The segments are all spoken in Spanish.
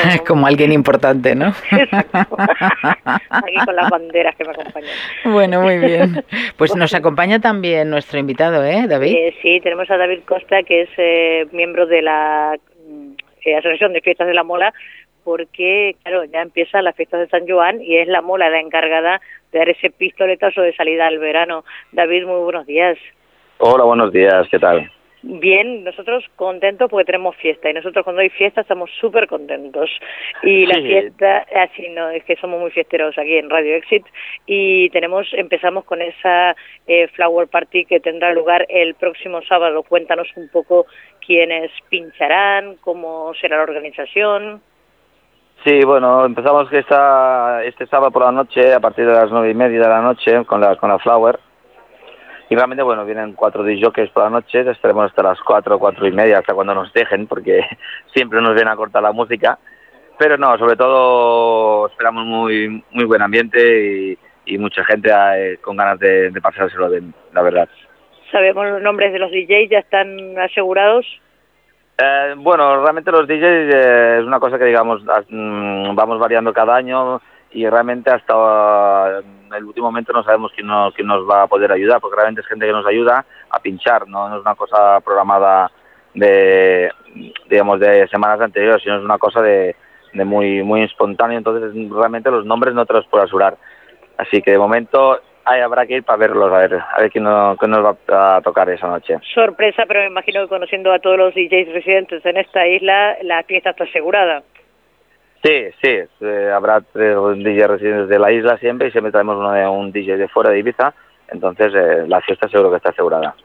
Como alguien importante, ¿no? Exacto. Aquí con las banderas que me acompañan. Bueno, muy bien. Pues nos acompaña también nuestro invitado, ¿eh, David? Sí, tenemos a David Costa, que es miembro de la Asociación de Fiestas de la Mola, porque, claro, ya empiezan las fiestas de San Joan y es la Mola la encargada de dar ese pistoletazo de salida al verano. David, muy buenos días. Hola, buenos días, ¿qué tal? Bien, nosotros contentos porque tenemos fiesta y nosotros cuando hay fiesta estamos súper contentos y la fiesta, así no, es que somos muy fiesteros aquí en Radio Exit y empezamos con esa Flower Party que tendrá lugar el próximo sábado. Cuéntanos un poco quiénes pincharán, cómo será la organización. Sí, bueno, empezamos este sábado por la noche, a partir de las 9:30 de la noche, con la Flower. Y realmente, bueno, vienen 4 discjockeys por la noche, estaremos hasta las 4:30, hasta cuando nos dejen, porque siempre nos viene a cortar la música. Pero no, sobre todo esperamos muy buen ambiente y mucha gente con ganas de pasárselo bien, la verdad. ¿Sabemos los nombres de los DJs? ¿Ya están asegurados? Bueno, realmente los DJs es una cosa que, digamos, vamos variando cada año y realmente hasta el último momento no sabemos quién nos va a poder ayudar, porque realmente es gente que nos ayuda a pinchar, no es una cosa programada de semanas anteriores, sino es una cosa de muy espontáneo. Entonces realmente los nombres no te los puedo asegurar, así que de momento habrá que ir para verlos, a ver quién nos va a tocar esa noche. Sorpresa, pero me imagino que conociendo a todos los DJs residentes en esta isla, la fiesta está asegurada. Sí, habrá 3 DJs residentes de la isla siempre y siempre traemos un DJ de fuera de Ibiza, entonces la fiesta seguro que está asegurada.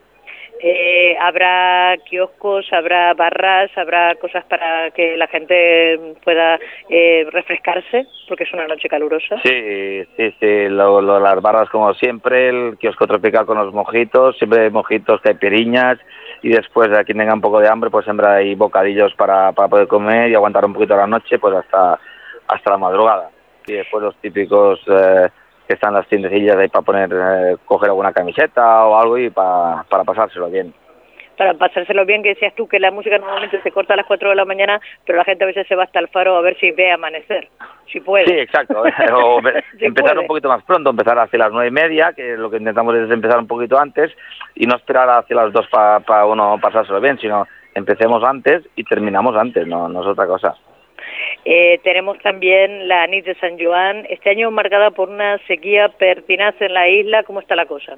Habrá kioscos, habrá barras, habrá cosas para que la gente pueda refrescarse, porque es una noche calurosa. Sí, las barras como siempre, el kiosco tropical con los mojitos, siempre hay mojitos, caipiriñas, y después a quien tenga un poco de hambre, pues siempre hay bocadillos para poder comer y aguantar un poquito la noche, pues hasta la madrugada. Y después los típicos que están las tiendecillas ahí para coger alguna camiseta o algo y para pasárselo bien. Para pasárselo bien, que decías tú que la música normalmente se corta a las 4 de la mañana, pero la gente a veces se va hasta el faro a ver si ve amanecer, si puede. Sí, exacto. O si empezar puede. Un poquito más pronto, empezar hacia las 9:30, que lo que intentamos es empezar un poquito antes y no esperar hacia las 2 para uno pasárselo bien, sino empecemos antes y terminamos antes, no es otra cosa. Tenemos también la Nit de San Joan, este año marcada por una sequía pertinaz en la isla. ¿Cómo está la cosa?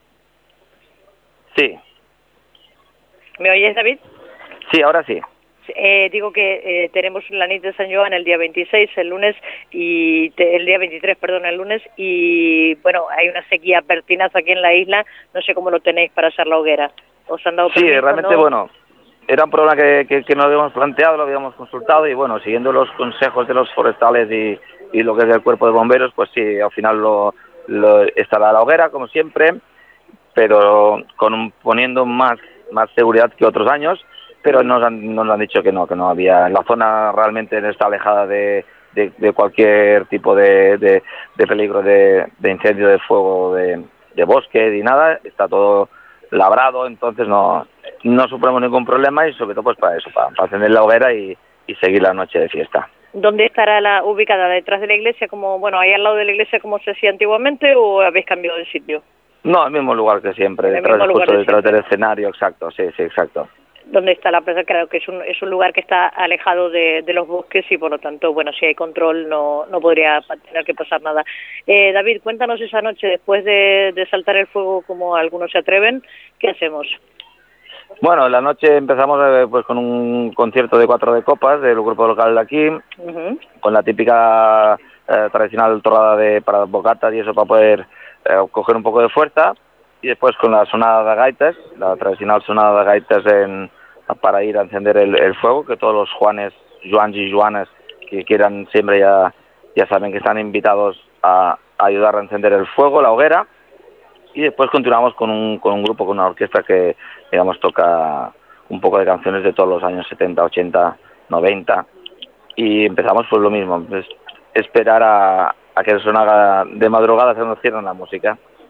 Sí. ¿Me oyes, David? Sí, ahora sí. Digo que tenemos la Nit de San Joan el día 26, el lunes, y el día 23, perdón, el lunes, y bueno, hay una sequía pertinaz aquí en la isla. No sé cómo lo tenéis para hacer la hoguera. ¿Os han dado permiso? Sí, realmente, ¿no? Bueno, era un problema que no habíamos planteado, lo habíamos consultado y bueno, siguiendo los consejos de los forestales y lo que es el cuerpo de bomberos, pues sí, al final estará la hoguera como siempre, pero poniendo más seguridad que otros años, pero nos han dicho que no había. La zona realmente está alejada de cualquier tipo de peligro de incendio, de fuego, de bosque ni nada, está todo labrado, entonces no suponemos ningún problema y sobre todo pues para eso, para encender la hoguera y seguir la noche de fiesta. ¿Dónde estará ubicada? ¿Detrás de la iglesia, ahí al lado de la iglesia como se hacía antiguamente, o habéis cambiado de sitio? No, el mismo lugar que siempre, detrás del escenario, exacto, sí, exacto. ¿Dónde está la plaza? Claro que es un lugar que está alejado de los bosques y por lo tanto, bueno, si hay control no podría tener que pasar nada. David, cuéntanos esa noche, después de saltar el fuego como algunos se atreven, ¿qué hacemos? Bueno, la noche empezamos pues con un concierto de 4 de copas del grupo local de aquí, con la típica tradicional torrada para bocatas y eso para poder coger un poco de fuerza, y después con la sonada de gaitas, la tradicional sonada de gaitas para ir a encender el fuego, que todos los juanes y juanas que quieran siempre ya saben que están invitados a ayudar a encender el fuego, la hoguera, y después continuamos con un grupo, con una orquesta que, digamos, toca un poco de canciones de todos los años 70, 80, 90, y empezamos pues lo mismo, pues, esperar a que sonara de madrugada se nos cierran la música.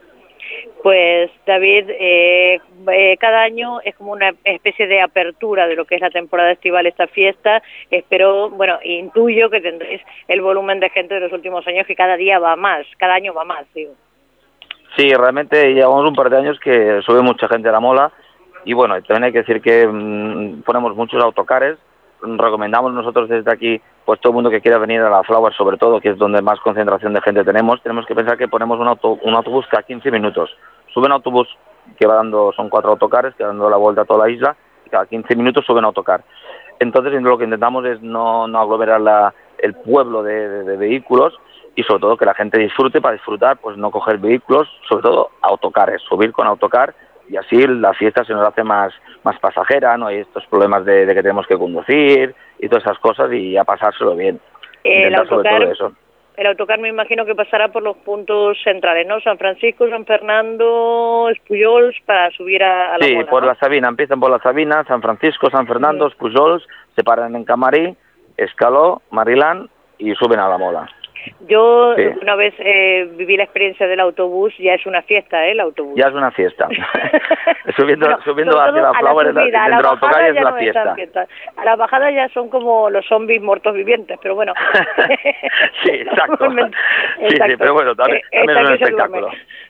Pues David, cada año es como una especie de apertura de lo que es la temporada estival, esta fiesta. Espero, bueno, intuyo que tendréis el volumen de gente de los últimos años que cada día va más, cada año va más, digo. Sí, realmente llevamos un par de años que sube mucha gente a la mola y bueno, también hay que decir que ponemos muchos autocares. Recomendamos nosotros desde aquí, pues todo el mundo que quiera venir a la Flower, sobre todo, que es donde más concentración de gente tenemos que pensar que ponemos un autobús cada 15 minutos. Sube un autobús que va dando, son 4 autocares que van dando la vuelta a toda la isla, y cada 15 minutos sube un autocar. Entonces lo que intentamos es no aglomerar el pueblo de vehículos y sobre todo que la gente disfrute, para disfrutar, pues no coger vehículos, sobre todo autocares, subir con autocar, y así la fiesta se nos hace más pasajera, no hay estos problemas de que tenemos que conducir y todas esas cosas, y a pasárselo bien. El autocar me imagino que pasará por los puntos centrales, ¿no? San Francisco, San Fernando, Espujols, para subir a la sí, mola, por ¿no? la Sabina, empiezan por la Sabina, San Francisco, San Fernando, Espujols, se paran en Camarí, Escaló, Marilán y suben a la mola. Yo una vez viví la experiencia del autobús, ya es una fiesta, el autobús. Ya es una fiesta. subiendo hacia la Flower, dentro del autocar es la fiesta. A la bajada ya son como los zombies muertos vivientes, pero bueno. Sí, exacto. Sí, pero bueno, también es un espectáculo.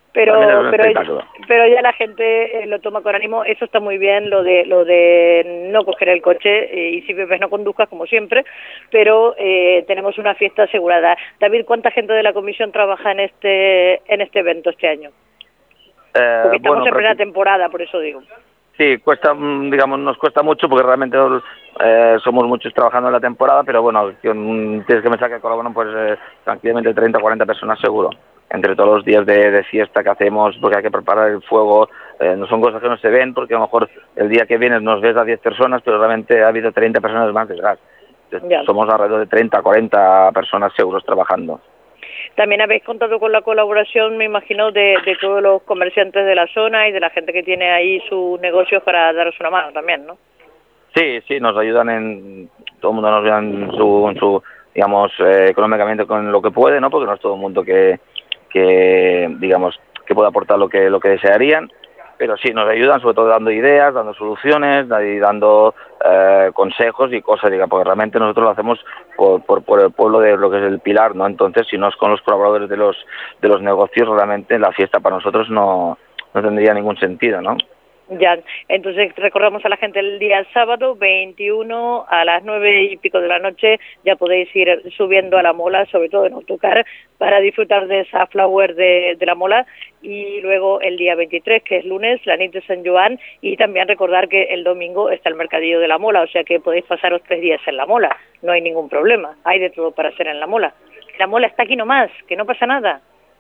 Pero ya la gente lo toma con ánimo. Eso está muy bien, lo de no coger el coche, y si bebes no conduzcas, como siempre, pero tenemos una fiesta asegurada. David, ¿cuánta gente de la comisión trabaja en este evento este año? Porque estamos en plena temporada, por eso digo. Sí, nos cuesta mucho porque realmente somos muchos trabajando en la temporada, pero bueno, tienes que pensar que colaboran pues tranquilamente 30 o 40 personas seguro. Entre todos los días de fiesta que hacemos, porque hay que preparar el fuego, no son cosas que no se ven, porque a lo mejor el día que vienes nos ves a 10 personas, pero realmente ha habido 30 personas más detrás. Somos alrededor de 30, 40 personas seguros trabajando. También habéis contado con la colaboración, me imagino, de todos los comerciantes de la zona y de la gente que tiene ahí sus negocios para daros una mano también, ¿no? Sí, nos ayudan todo el mundo nos ayuda en su digamos, económicamente con lo que puede, ¿no? Porque no es todo el mundo que digamos que puede aportar lo que desearían, pero sí nos ayudan, sobre todo dando ideas, dando soluciones, dando consejos y cosas, porque realmente nosotros lo hacemos por el pueblo de lo que es el Pilar, ¿no? Entonces, si no es con los colaboradores de los negocios, realmente la fiesta para nosotros no tendría ningún sentido, ¿no? Ya, entonces recordamos a la gente el día sábado 21 a las 9:00 de la noche, ya podéis ir subiendo a la mola, sobre todo en autocar, para disfrutar de esa Flower de la mola, y luego el día 23, que es lunes, la nit de San Joan, y también recordar que el domingo está el mercadillo de la mola, o sea que podéis pasaros 3 días en la mola, no hay ningún problema, hay de todo para hacer en la mola. La mola está aquí nomás, que no pasa nada.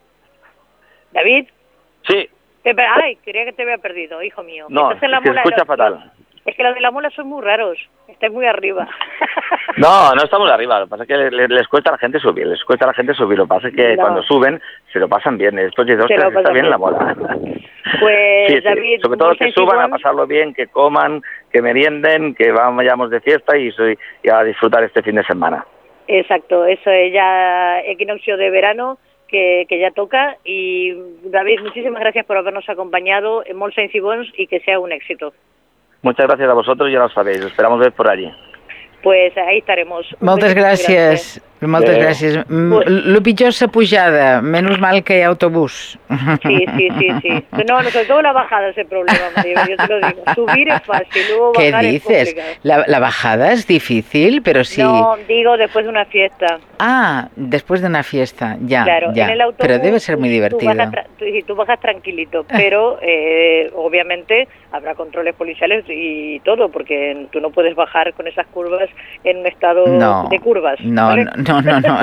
¿David? Sí. Ay, creía que te había perdido, hijo mío. No, en la se mola, escucha fatal. Es que los de la mola son muy raros, estáis muy arriba. No estamos arriba, lo que pasa es que les cuesta a la gente subir, lo que pasa es que cuando suben se lo pasan bien, después de está bien la mola. Pues sí, David, sobre todo que suban a pasarlo bien, que coman, que merienden, que vayamos de fiesta y a disfrutar este fin de semana. Exacto, eso es ya equinoccio de verano, que ya toca, y David, muchísimas gracias por habernos acompañado en Molts Anys i Bons y que sea un éxito. Muchas gracias a vosotros, ya lo sabéis, esperamos ver por allí. Pues ahí estaremos. Moltes gràcies. Moltes gràcies. Lo pitjor és la pujada, menos mal que hi ha autobús. Sí. No, sobre todo la bajada es el problema, María, yo te lo digo. Subir es fácil, luego bajar ¿Qué dices? es complicado. La bajada es difícil, pero sí. No, digo después de una fiesta. Ah, después de una fiesta, ya. Claro, ya. en el autobús, pero debe ser muy divertido. Tú bajas tranquilito, pero obviamente habrá controles policiales y todo, porque tú no puedes bajar con esas curvas en un estado de curvas. ¿vale? No.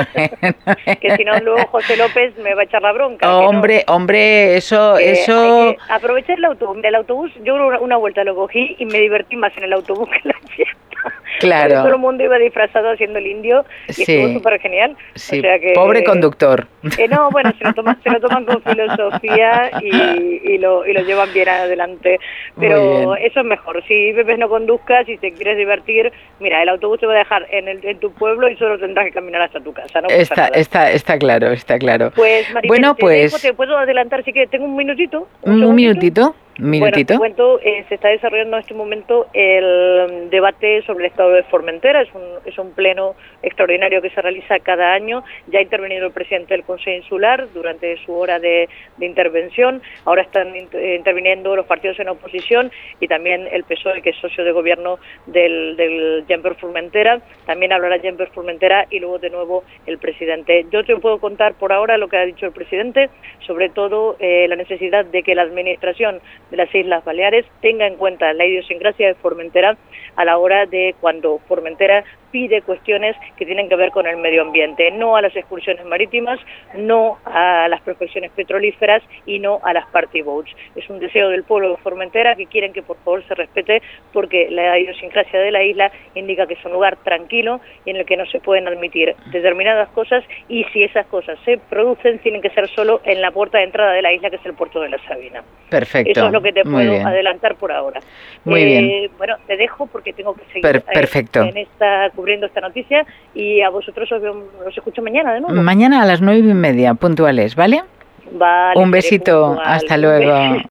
Que si no, luego José López me va a echar la bronca. Hombre, eso... Hay que aprovechar el autobús. Del autobús, yo una vuelta lo cogí y me divertí más en el autobús que en la fiesta. Claro. Todo el mundo iba disfrazado haciendo el indio y estuvo súper genial. Sí, o sea que, pobre conductor. No, bueno, se lo toman con filosofía y lo llevan bien adelante. Pero eso es mejor. Si bebes no conduzcas, si te quieres divertir, mira, el autobús te va a dejar en tu pueblo y solo tendrás que caminar hasta tu casa. No está claro, está claro. Pues, Maribel, bueno, pues... te puedo adelantar, sí que tengo un minutito. Un minutito. Bueno, te cuento, se está desarrollando en este momento el debate sobre el estado de Formentera. Es un pleno extraordinario que se realiza cada año. Ya ha intervenido el presidente del Consejo Insular durante su hora de intervención. Ahora están interviniendo los partidos en oposición y también el PSOE, que es socio de gobierno del Jumper Formentera. También hablará Jumper Formentera y luego de nuevo el presidente. Yo te puedo contar por ahora lo que ha dicho el presidente, sobre todo la necesidad de que la administración de las Islas Baleares tenga en cuenta la idiosincrasia de Formentera a la hora de cuando Formentera pide cuestiones que tienen que ver con el medio ambiente, no a las excursiones marítimas, no a las prospecciones petrolíferas y no a las party boats. Es un deseo del pueblo de Formentera que quieren que por favor se respete, porque la idiosincrasia de la isla indica que es un lugar tranquilo y en el que no se pueden admitir determinadas cosas, y si esas cosas se producen tienen que ser solo en la puerta de entrada de la isla, que es el puerto de la Sabina. Perfecto. Eso es lo que te puedo adelantar por ahora. Muy bien. Bueno, te dejo porque tengo que seguir cubriendo esta noticia, y a vosotros os escucho mañana de nuevo. Mañana a las 9:30, puntuales, ¿vale? Vale. Un besito, hasta luego.